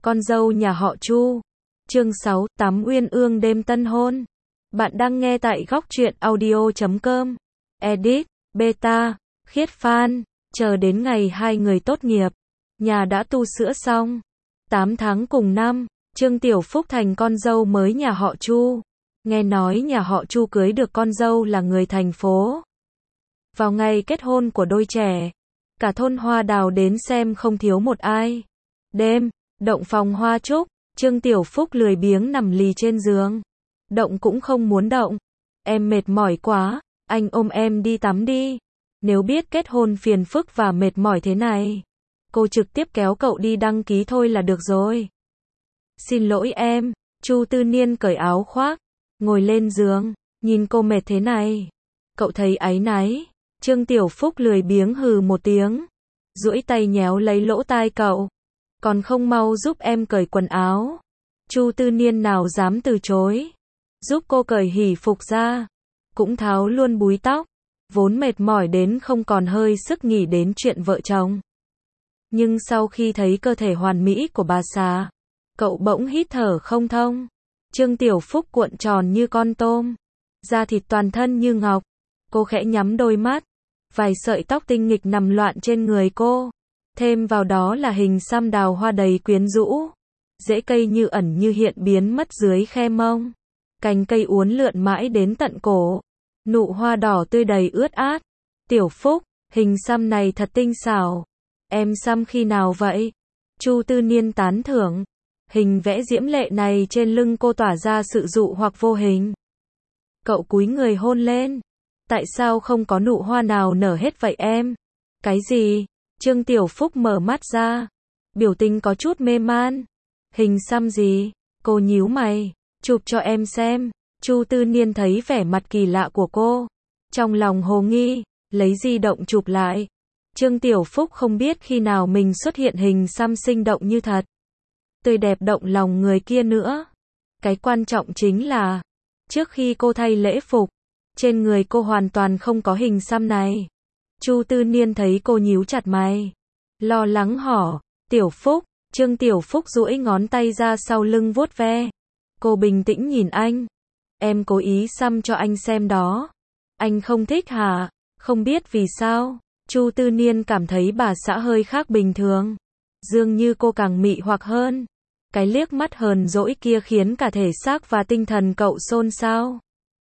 Con dâu nhà họ Chu. Chương 6, Tắm Uyên Ương đêm tân hôn. Bạn đang nghe tại góc truyện audio.com. Edit, beta, khiết fan. Chờ đến ngày hai người tốt nghiệp. Nhà đã tu sữa xong. 8 tháng cùng năm, Trương Tiểu Phúc thành con dâu mới nhà họ Chu. Nghe nói nhà họ Chu cưới được con dâu là người thành phố. Vào ngày kết hôn của đôi trẻ, cả thôn Hoa Đào đến xem không thiếu một ai. Đêm, động phòng hoa trúc, Trương Tiểu Phúc lười biếng nằm lì trên giường. Động cũng không muốn động. Em mệt mỏi quá, anh ôm em đi tắm đi. Nếu biết kết hôn phiền phức và mệt mỏi thế này, cô trực tiếp kéo cậu đi đăng ký thôi là được rồi. Xin lỗi em, Chu Tư Niên cởi áo khoác, ngồi lên giường, nhìn cô mệt thế này. Cậu thấy áy náy. Trương Tiểu Phúc lười biếng hừ một tiếng, duỗi tay nhéo lấy lỗ tai cậu. Còn không mau giúp em cởi quần áo. Chu Tư Niên nào dám từ chối. Giúp cô cởi hỉ phục ra. Cũng tháo luôn búi tóc. Vốn mệt mỏi đến không còn hơi sức nghĩ đến chuyện vợ chồng. Nhưng sau khi thấy cơ thể hoàn mỹ của bà xã, cậu bỗng hít thở không thông. Trương Tiểu Phúc cuộn tròn như con tôm, da thịt toàn thân như ngọc. Cô khẽ nhắm đôi mắt. Vài sợi tóc tinh nghịch nằm loạn trên người cô. Thêm vào đó là hình xăm đào hoa đầy quyến rũ. Rễ cây như ẩn như hiện biến mất dưới khe mông. Cành cây uốn lượn mãi đến tận cổ. Nụ hoa đỏ tươi đầy ướt át. Tiểu Phúc, hình xăm này thật tinh xảo. Em xăm khi nào vậy? Chu Tư Niên tán thưởng. Hình vẽ diễm lệ này trên lưng cô tỏa ra sự dụ hoặc vô hình. Cậu cúi người hôn lên. Tại sao không có nụ hoa nào nở hết vậy em? Cái gì? Trương Tiểu Phúc mở mắt ra. Biểu tình có chút mê man. Hình xăm gì? Cô nhíu mày. Chụp cho em xem. Chu Tư Niên thấy vẻ mặt kỳ lạ của cô. Trong lòng hồ nghi, lấy di động chụp lại. Trương Tiểu Phúc không biết khi nào mình xuất hiện hình xăm sinh động như thật. Tươi đẹp động lòng người kia nữa. Cái quan trọng chính là, trước khi cô thay lễ phục, trên người cô hoàn toàn không có hình xăm này. Chu Tư Niên thấy cô nhíu chặt mày, lo lắng hỏi, Tiểu Phúc. Trương Tiểu Phúc duỗi ngón tay ra sau lưng vuốt ve. Cô bình tĩnh nhìn anh. Em cố ý xăm cho anh xem đó. Anh không thích hả? Không biết vì sao. Chu Tư Niên cảm thấy bà xã hơi khác bình thường. Dường như cô càng mị hoặc hơn. Cái liếc mắt hờn dỗi kia khiến cả thể xác và tinh thần cậu xôn xao.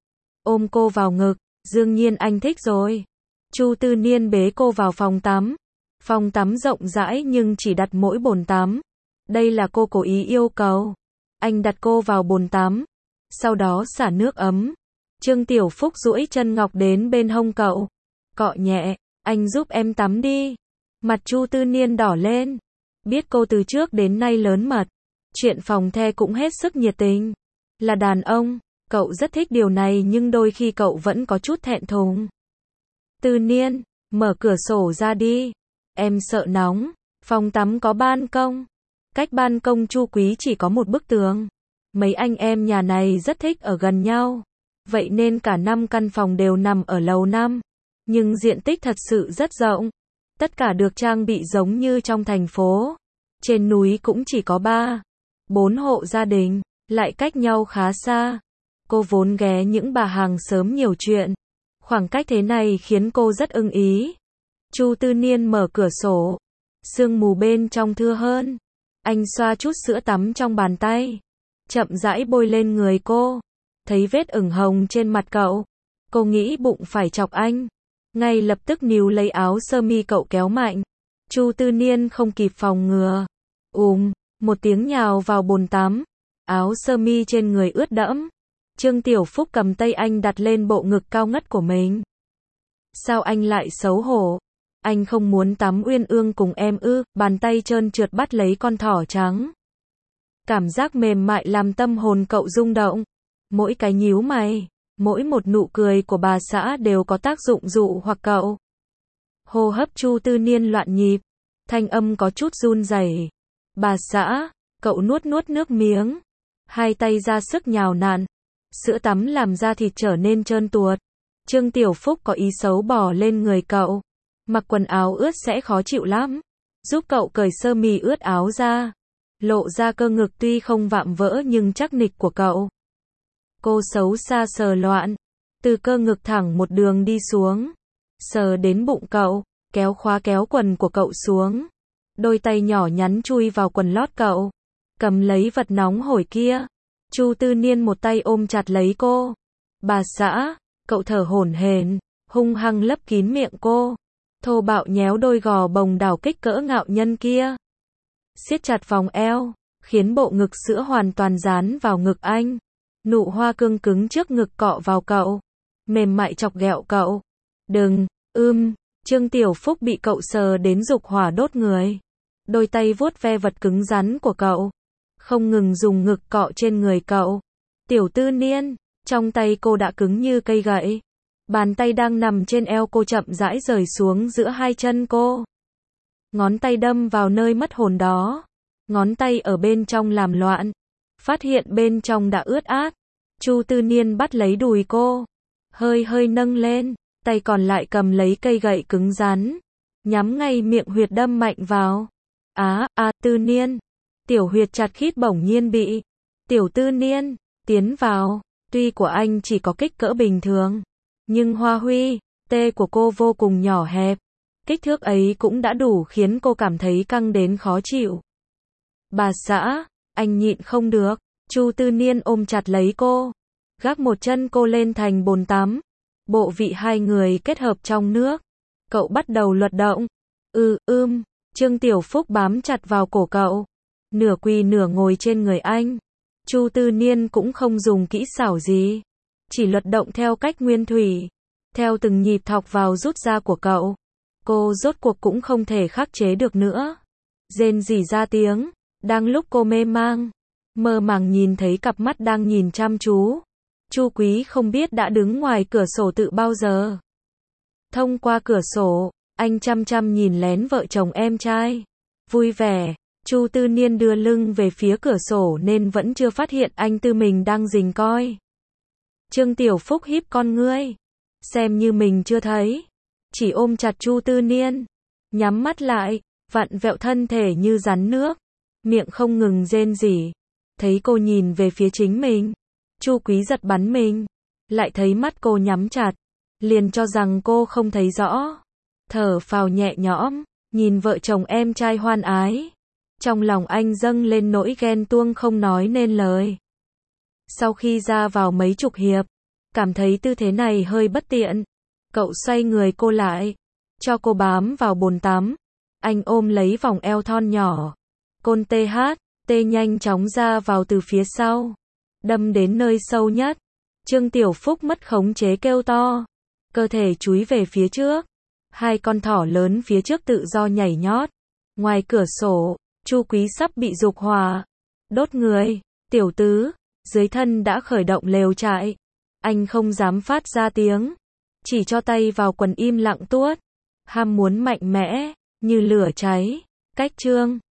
Ôm cô vào ngực, đương nhiên anh thích rồi. Chu Tư Niên bế cô vào phòng tắm. Phòng tắm rộng rãi nhưng chỉ đặt mỗi bồn tắm. Đây là cô cố ý yêu cầu. Anh đặt cô vào bồn tắm, sau đó xả nước ấm. Trương Tiểu Phúc duỗi chân ngọc đến bên hông cậu. Cọ nhẹ, anh giúp em tắm đi. Mặt Chu Tư Niên đỏ lên. Biết cô từ trước đến nay lớn mật. Chuyện phòng the cũng hết sức nhiệt tình. Là đàn ông, cậu rất thích điều này nhưng đôi khi cậu vẫn có chút thẹn thùng. Tư Niên, mở cửa sổ ra đi. Em sợ nóng. Phòng tắm có ban công. Cách ban công Chu Quý chỉ có một bức tường. Mấy anh em nhà này rất thích ở gần nhau. Vậy nên cả 5 căn phòng đều nằm ở lầu 5. Nhưng diện tích thật sự rất rộng. Tất cả được trang bị giống như trong thành phố. Trên núi cũng chỉ có 3-4 hộ gia đình, lại cách nhau khá xa. Cô vốn ghé những bà hàng xóm nhiều chuyện. Khoảng cách thế này khiến cô rất ưng ý. Chu Tư Niên mở cửa sổ. Sương mù bên trong thưa hơn. Anh xoa chút sữa tắm trong bàn tay, chậm rãi bôi lên người cô. Thấy vết ửng hồng trên mặt cậu, cô nghĩ bụng phải chọc anh. Ngay lập tức níu lấy áo sơ mi cậu kéo mạnh. Chu Tư Niên không kịp phòng ngừa. Một tiếng nhào vào bồn tắm. Áo sơ mi trên người ướt đẫm. Trương Tiểu Phúc cầm tay anh đặt lên bộ ngực cao ngất của mình. Sao anh lại xấu hổ? Anh không muốn tắm uyên ương cùng em ư? Bàn tay trơn trượt bắt lấy con thỏ trắng. Cảm giác mềm mại làm tâm hồn cậu rung động. Mỗi cái nhíu mày, mỗi một nụ cười của bà xã đều có tác dụng dụ hoặc cậu. Hô hấp Chu Tư Niên loạn nhịp, thanh âm có chút run rẩy. Bà xã, cậu nuốt nước miếng, hai tay ra sức nhào nặn. Sữa tắm làm da thịt trở nên trơn tuột. Trương Tiểu Phúc có ý xấu bò lên người cậu. Mặc quần áo ướt sẽ khó chịu lắm. Giúp cậu cởi sơ mi ướt áo ra. lộ ra cơ ngực tuy không vạm vỡ nhưng chắc nịch của cậu. Cô xấu xa sờ loạn, từ cơ ngực thẳng một đường đi xuống, sờ đến bụng cậu, kéo khóa kéo quần của cậu xuống. Đôi tay nhỏ nhắn chui vào quần lót cậu, cầm lấy vật nóng hổi kia. Chu Tư Niên một tay ôm chặt lấy cô. Bà xã, cậu thở hổn hển, hung hăng lấp kín miệng cô, thô bạo nhéo đôi gò bồng đảo kích cỡ ngạo nhân kia. Siết chặt vòng eo, khiến bộ ngực sữa hoàn toàn dán vào ngực anh. Nụ hoa cương cứng trước ngực cọ vào cậu, mềm mại chọc ghẹo cậu. Đừng, Trương Tiểu Phúc bị cậu sờ đến dục hỏa đốt người. Đôi tay vuốt ve vật cứng rắn của cậu, không ngừng dùng ngực cọ trên người cậu. Tiểu Tư Niên, trong tay cô đã cứng như cây gậy. Bàn tay đang nằm trên eo cô chậm rãi rời xuống giữa hai chân cô. Ngón tay đâm vào nơi mất hồn đó. Ngón tay ở bên trong làm loạn. Phát hiện bên trong đã ướt át. Chu Tư Niên bắt lấy đùi cô. Hơi nâng lên. Tay còn lại cầm lấy cây gậy cứng rắn. Nhắm ngay miệng huyệt đâm mạnh vào. Tư Niên. Tiểu huyệt chặt khít bỗng nhiên bị. Tiểu Tư Niên, tiến vào. Tuy của anh chỉ có kích cỡ bình thường. Nhưng hoa huy, tê của cô vô cùng nhỏ hẹp. Kích thước ấy cũng đã đủ khiến cô cảm thấy căng đến khó chịu. Bà xã, anh nhịn không được. Chu Tư Niên ôm chặt lấy cô. Gác một chân cô lên thành bồn tắm. Bộ vị hai người kết hợp trong nước. Cậu bắt đầu luật động. Trương Tiểu Phúc bám chặt vào cổ cậu. Nửa quỳ nửa ngồi trên người anh. Chu Tư Niên cũng không dùng kỹ xảo gì. Chỉ luật động theo cách nguyên thủy. Theo từng nhịp thọc vào rút ra của cậu. Cô rốt cuộc cũng không thể khắc chế được nữa. Rên rỉ ra tiếng. Đang lúc cô mê mang, mơ màng nhìn thấy cặp mắt đang nhìn chăm chú. Chu Quý không biết đã đứng ngoài cửa sổ từ bao giờ. Thông qua cửa sổ, anh chăm chăm nhìn lén vợ chồng em trai. Vui vẻ, Chu Tư Niên đưa lưng về phía cửa sổ nên vẫn chưa phát hiện anh tư mình đang rình coi. Trương Tiểu Phúc híp con ngươi, xem như mình chưa thấy. Chỉ ôm chặt Chu Tư Niên, nhắm mắt lại, vặn vẹo thân thể như rắn nước. Miệng không ngừng rên rỉ. Thấy cô nhìn về phía chính mình, Chu Quý giật bắn mình. Lại thấy mắt cô nhắm chặt, liền cho rằng cô không thấy rõ. Thở phào nhẹ nhõm, nhìn vợ chồng em trai hoan ái. Trong lòng anh dâng lên nỗi ghen tuông không nói nên lời. Sau khi ra vào mấy chục hiệp, cảm thấy tư thế này hơi bất tiện. Cậu xoay người cô lại, cho cô bám vào bồn tắm. Anh ôm lấy vòng eo thon nhỏ. Côn tê nhanh chóng ra vào từ phía sau. Đâm đến nơi sâu nhất. Trương Tiểu Phúc mất khống chế kêu to. Cơ thể chúi về phía trước. Hai con thỏ lớn phía trước tự do nhảy nhót. Ngoài cửa sổ, Chu Quý sắp bị dục hỏa. Đốt người, tiểu tứ, dưới thân đã khởi động lều trại. Anh không dám phát ra tiếng. Chỉ cho tay vào quần im lặng tuốt. Ham muốn mạnh mẽ, như lửa cháy. Cách chương